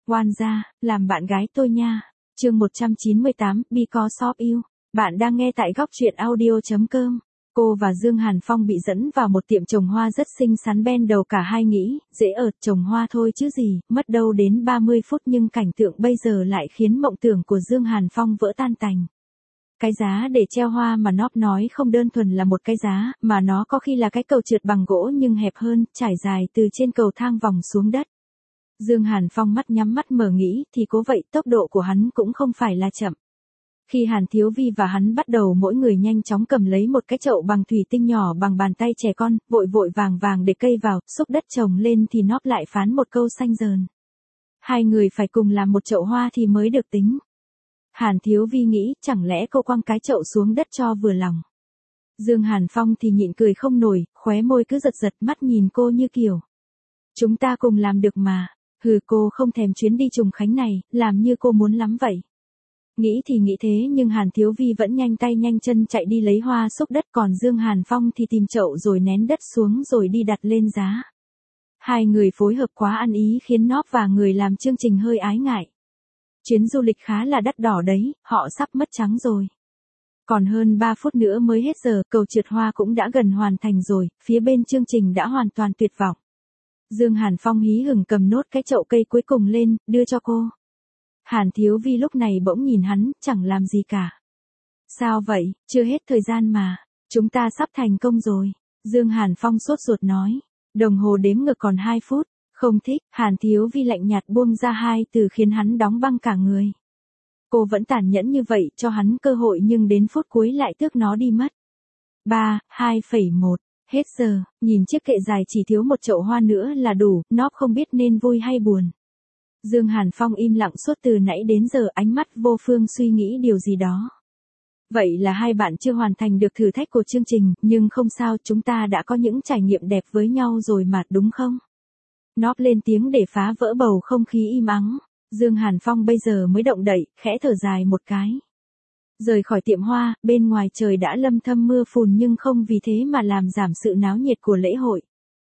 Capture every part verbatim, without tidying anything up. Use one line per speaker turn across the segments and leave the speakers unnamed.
Oan gia, làm bạn gái tôi nha. Chương một trăm chín mươi tám, Because of You. Bạn đang nghe tại góc truyện audio chấm com. Cô và Dương Hàn Phong bị dẫn vào một tiệm trồng hoa rất xinh xắn, ben đầu cả hai nghĩ, dễ ợt trồng hoa thôi chứ gì, mất đâu đến ba mươi phút nhưng cảnh tượng bây giờ lại khiến mộng tưởng của Dương Hàn Phong vỡ tan tành. Cái giá để treo hoa mà Nóp nói không đơn thuần là một cái giá, mà nó có khi là cái cầu trượt bằng gỗ nhưng hẹp hơn, trải dài từ trên cầu thang vòng xuống đất. Dương Hàn Phong mắt nhắm mắt mở nghĩ thì cố vậy, tốc độ của hắn cũng không phải là chậm. Khi Hàn Thiếu Vi và hắn bắt đầu mỗi người nhanh chóng cầm lấy một cái chậu bằng thủy tinh nhỏ bằng bàn tay trẻ con, vội vội vàng vàng để cây vào, xúc đất trồng lên thì Nóp lại phán một câu xanh dờn. Hai người phải cùng làm một chậu hoa thì mới được tính. Hàn Thiếu Vi nghĩ, chẳng lẽ cô quăng cái chậu xuống đất cho vừa lòng. Dương Hàn Phong thì nhịn cười không nổi, khóe môi cứ giật giật, mắt nhìn cô như kiểu. Chúng ta cùng làm được mà. Hừ, cô không thèm chuyến đi trùng khánh này, làm như cô muốn lắm vậy. Nghĩ thì nghĩ thế nhưng Hàn Thiếu Vi vẫn nhanh tay nhanh chân chạy đi lấy hoa xúc đất, còn Dương Hàn Phong thì tìm chậu rồi nén đất xuống rồi đi đặt lên giá. Hai người phối hợp quá ăn ý khiến Nóp và người làm chương trình hơi ái ngại. Chuyến du lịch khá là đắt đỏ đấy, họ sắp mất trắng rồi. Còn hơn ba phút nữa mới hết giờ, cầu trượt hoa cũng đã gần hoàn thành rồi, phía bên chương trình đã hoàn toàn tuyệt vọng. Dương Hàn Phong hí hửng cầm nốt cái chậu cây cuối cùng lên, đưa cho cô. Hàn Thiếu Vi lúc này bỗng nhìn hắn, chẳng làm gì cả. Sao vậy, chưa hết thời gian mà, chúng ta sắp thành công rồi. Dương Hàn Phong sốt ruột nói, đồng hồ đếm ngược còn hai phút, không thích. Hàn Thiếu Vi lạnh nhạt buông ra hai từ khiến hắn đóng băng cả người. Cô vẫn tàn nhẫn như vậy, cho hắn cơ hội nhưng đến phút cuối lại tước nó đi mất. ba, hai, một. Hết giờ, nhìn chiếc kệ dài chỉ thiếu một chậu hoa nữa là đủ, Nóp không biết nên vui hay buồn. Dương Hàn Phong im lặng suốt từ nãy đến giờ, ánh mắt vô phương suy nghĩ điều gì đó. Vậy là hai bạn chưa hoàn thành được thử thách của chương trình, nhưng không sao, chúng ta đã có những trải nghiệm đẹp với nhau rồi mà, đúng không? Nóp lên tiếng để phá vỡ bầu không khí im ắng. Dương Hàn Phong bây giờ mới động đậy, khẽ thở dài một cái. Rời khỏi tiệm hoa, bên ngoài trời đã lâm thâm mưa phùn nhưng không vì thế mà làm giảm sự náo nhiệt của lễ hội.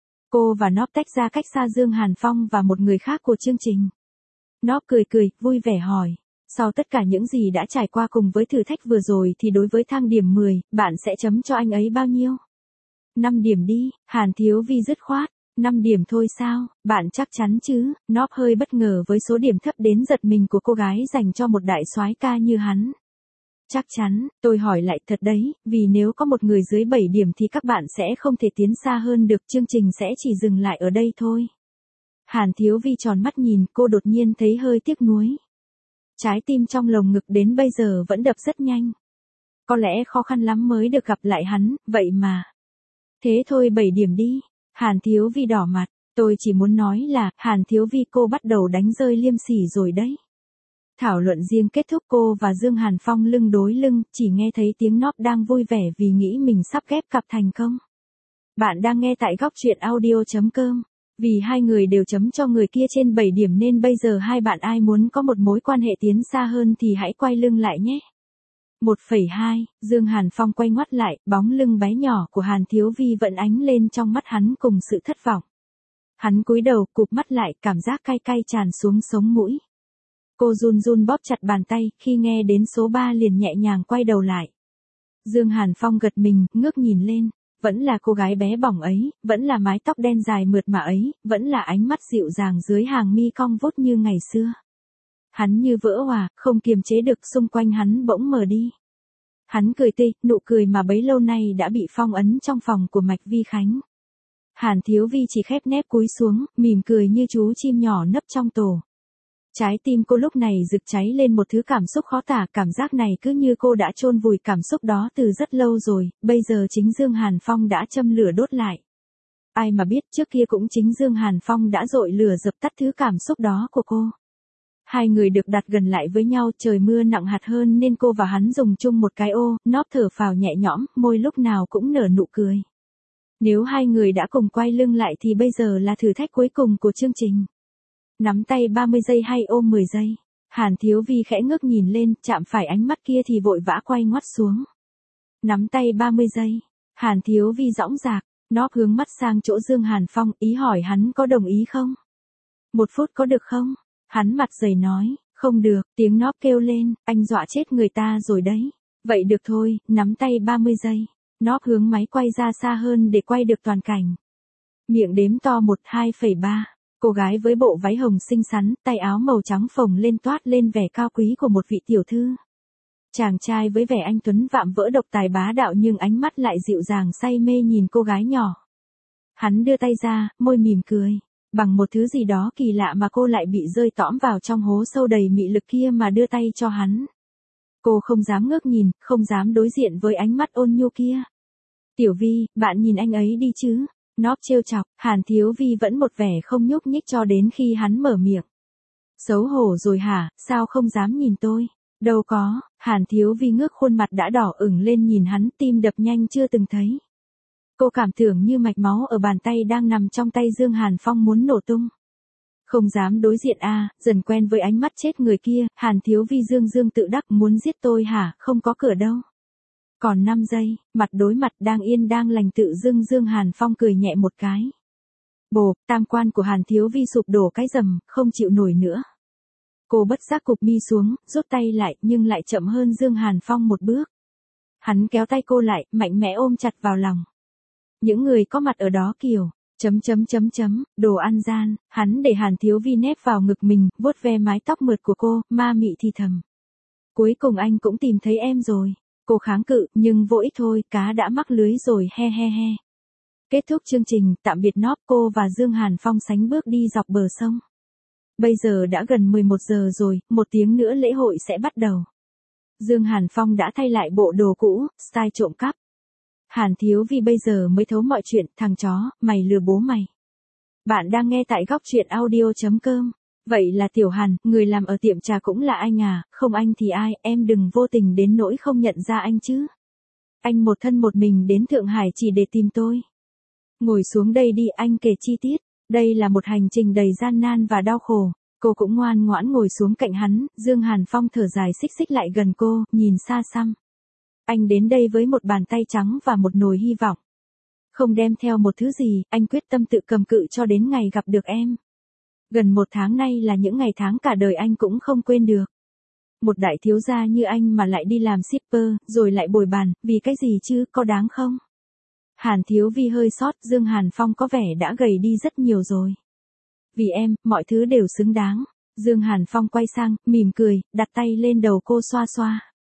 Cô và Nóp tách ra cách xa Dương Hàn Phong và một người khác của chương trình. Nóp cười cười, vui vẻ hỏi. Sau tất cả những gì đã trải qua cùng với thử thách vừa rồi thì đối với thang điểm mười, bạn sẽ chấm cho anh ấy bao nhiêu? năm điểm đi, Hàn Thiếu Vi dứt khoát. năm điểm thôi sao, bạn chắc chắn chứ? Nóp hơi bất ngờ với số điểm thấp đến giật mình của cô gái dành cho một đại soái ca như hắn. Chắc chắn, tôi hỏi lại thật đấy, vì nếu có một người dưới bảy điểm thì các bạn sẽ không thể tiến xa hơn được, chương trình sẽ chỉ dừng lại ở đây thôi. Hàn Thiếu Vi tròn mắt nhìn, cô đột nhiên thấy hơi tiếc nuối. Trái tim trong lồng ngực đến bây giờ vẫn đập rất nhanh. Có lẽ khó khăn lắm mới được gặp lại hắn, vậy mà. Thế thôi bảy điểm đi. Hàn Thiếu Vi đỏ mặt, tôi chỉ muốn nói là, Hàn Thiếu Vi cô bắt đầu đánh rơi liêm sỉ rồi đấy. Thảo luận riêng kết thúc, cô và Dương Hàn Phong lưng đối lưng, chỉ nghe thấy tiếng Nóp đang vui vẻ vì nghĩ mình sắp ghép cặp thành công. Bạn đang nghe tại góc truyện audio chấm com. Vì hai người đều chấm cho người kia trên bảy điểm nên bây giờ hai bạn ai muốn có một mối quan hệ tiến xa hơn thì hãy quay lưng lại nhé. một phẩy hai, Dương Hàn Phong quay ngoắt lại, bóng lưng bé nhỏ của Hàn Thiếu Vi vẫn ánh lên trong mắt hắn cùng sự thất vọng. Hắn cúi đầu, cụp mắt lại, cảm giác cay cay tràn xuống sống mũi. Cô run run bóp chặt bàn tay, khi nghe đến số ba liền nhẹ nhàng quay đầu lại. Dương Hàn Phong gật mình, ngước nhìn lên, vẫn là cô gái bé bỏng ấy, vẫn là mái tóc đen dài mượt mà ấy, vẫn là ánh mắt dịu dàng dưới hàng mi cong vút như ngày xưa. Hắn như vỡ òa, không kiềm chế được, xung quanh hắn bỗng mờ đi. Hắn cười tươi, nụ cười mà bấy lâu nay đã bị phong ấn trong phòng của Mạch Vi Khánh. Hàn Thiếu Vi chỉ khép nép cúi xuống, mỉm cười như chú chim nhỏ nấp trong tổ. Trái tim cô lúc này rực cháy lên một thứ cảm xúc khó tả, cảm giác này cứ như cô đã chôn vùi cảm xúc đó từ rất lâu rồi, bây giờ chính Dương Hàn Phong đã châm lửa đốt lại. Ai mà biết trước kia cũng chính Dương Hàn Phong đã dội lửa dập tắt thứ cảm xúc đó của cô. Hai người được đặt gần lại với nhau, trời mưa nặng hạt hơn nên cô và hắn dùng chung một cái ô, Nóp thở phào nhẹ nhõm, môi lúc nào cũng nở nụ cười. Nếu hai người đã cùng quay lưng lại thì bây giờ là thử thách cuối cùng của chương trình. Nắm tay ba mươi giây hay ôm mười giây? Hàn Thiếu Vi khẽ ngước nhìn lên, chạm phải ánh mắt kia thì vội vã quay ngoắt xuống. Nắm tay ba mươi giây. Hàn Thiếu Vi dõng dạc, Nóp hướng mắt sang chỗ Dương Hàn Phong, ý hỏi hắn có đồng ý không? Một phút có được không? Hắn mặt dày nói, không được, tiếng nóp kêu lên, anh dọa chết người ta rồi đấy. Vậy được thôi, nắm tay ba mươi giây. Nóp hướng máy quay ra xa hơn để quay được toàn cảnh. Miệng đếm to một, hai phẩy ba. Cô gái với bộ váy hồng xinh xắn, tay áo màu trắng phồng lên toát lên vẻ cao quý của một vị tiểu thư. Chàng trai với vẻ anh tuấn vạm vỡ độc tài bá đạo nhưng ánh mắt lại dịu dàng say mê nhìn cô gái nhỏ. Hắn đưa tay ra, môi mỉm cười. Bằng một thứ gì đó kỳ lạ mà cô lại bị rơi tõm vào trong hố sâu đầy mị lực kia mà đưa tay cho hắn. Cô không dám ngước nhìn, không dám đối diện với ánh mắt ôn nhu kia. Tiểu Vi, bạn nhìn anh ấy đi chứ. Nóp trêu chọc, Hàn Thiếu Vi vẫn một vẻ không nhúc nhích cho đến khi hắn mở miệng. Xấu hổ rồi hả, sao không dám nhìn tôi? Đâu có, Hàn Thiếu Vi ngước khuôn mặt đã đỏ ửng lên nhìn hắn, tim đập nhanh chưa từng thấy. Cô cảm tưởng như mạch máu ở bàn tay đang nằm trong tay Dương Hàn Phong muốn nổ tung. Không dám đối diện à, dần quen với ánh mắt chết người kia, Hàn Thiếu Vi dương dương tự đắc muốn giết tôi hả, không có cửa đâu. Còn năm giây, mặt đối mặt đang yên đang lành tự dưng Dương Hàn Phong cười nhẹ một cái. Bộp, tam quan của Hàn Thiếu Vi sụp đổ cái rầm, không chịu nổi nữa. Cô bất giác cụp mi xuống, rút tay lại nhưng lại chậm hơn Dương Hàn Phong một bước. Hắn kéo tay cô lại, mạnh mẽ ôm chặt vào lòng. Những người có mặt ở đó kiểu, chấm chấm chấm chấm, đồ ăn gian, hắn để Hàn Thiếu Vi nép vào ngực mình, vuốt ve mái tóc mượt của cô, ma mị thì thầm. Cuối cùng anh cũng tìm thấy em rồi. Cô kháng cự, nhưng vô ích thôi, cá đã mắc lưới rồi, he he he. Kết thúc chương trình, tạm biệt nóp, cô và Dương Hàn Phong sánh bước đi dọc bờ sông. Bây giờ đã gần mười một giờ rồi, một tiếng nữa lễ hội sẽ bắt đầu. Dương Hàn Phong đã thay lại bộ đồ cũ, style trộm cắp. Hàn Thiếu Vi bây giờ mới thấu mọi chuyện, thằng chó, mày lừa bố mày. Bạn đang nghe tại góc truyện audio chấm com. Vậy là Tiểu Hàn, người làm ở tiệm trà cũng là anh à, không anh thì ai, em đừng vô tình đến nỗi không nhận ra anh chứ. Anh một thân một mình đến Thượng Hải chỉ để tìm tôi. Ngồi xuống đây đi, anh kể chi tiết. Đây là một hành trình đầy gian nan và đau khổ. Cô cũng ngoan ngoãn ngồi xuống cạnh hắn, Dương Hàn Phong thở dài xích xích lại gần cô, nhìn xa xăm. Anh đến đây với một bàn tay trắng và một nồi hy vọng. Không đem theo một thứ gì, anh quyết tâm tự cầm cự cho đến ngày gặp được em. Gần một tháng nay là những ngày tháng cả đời anh cũng không quên được. Một đại thiếu gia như anh mà lại đi làm shipper, rồi lại bồi bàn, vì cái gì chứ, có đáng không? Hàn Thiếu Vi hơi sót, Dương Hàn Phong có vẻ đã gầy đi rất nhiều rồi. Vì em, mọi thứ đều xứng đáng. Dương Hàn Phong quay sang, mỉm cười, đặt tay lên đầu cô xoa xoa.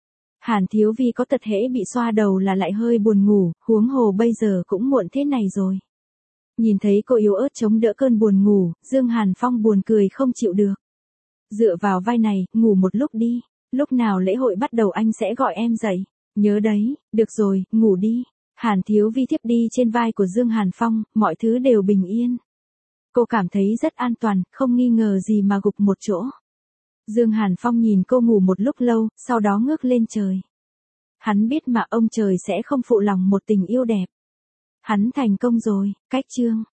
Hàn Thiếu Vi có tật hễ bị xoa đầu là lại hơi buồn ngủ, huống hồ bây giờ cũng muộn thế này rồi. Nhìn thấy cô yếu ớt chống đỡ cơn buồn ngủ, Dương Hàn Phong buồn cười không chịu được. Dựa vào vai này, ngủ một lúc đi, lúc nào lễ hội bắt đầu anh sẽ gọi em dậy. Nhớ đấy, được rồi, ngủ đi. Hàn Thiếu Vi thiếp đi trên vai của Dương Hàn Phong, mọi thứ đều bình yên. Cô cảm thấy rất an toàn, không nghi ngờ gì mà gục một chỗ. Dương Hàn Phong nhìn cô ngủ một lúc lâu, sau đó ngước lên trời. Hắn biết mà ông trời sẽ không phụ lòng một tình yêu đẹp. Hắn thành công rồi, cách chương.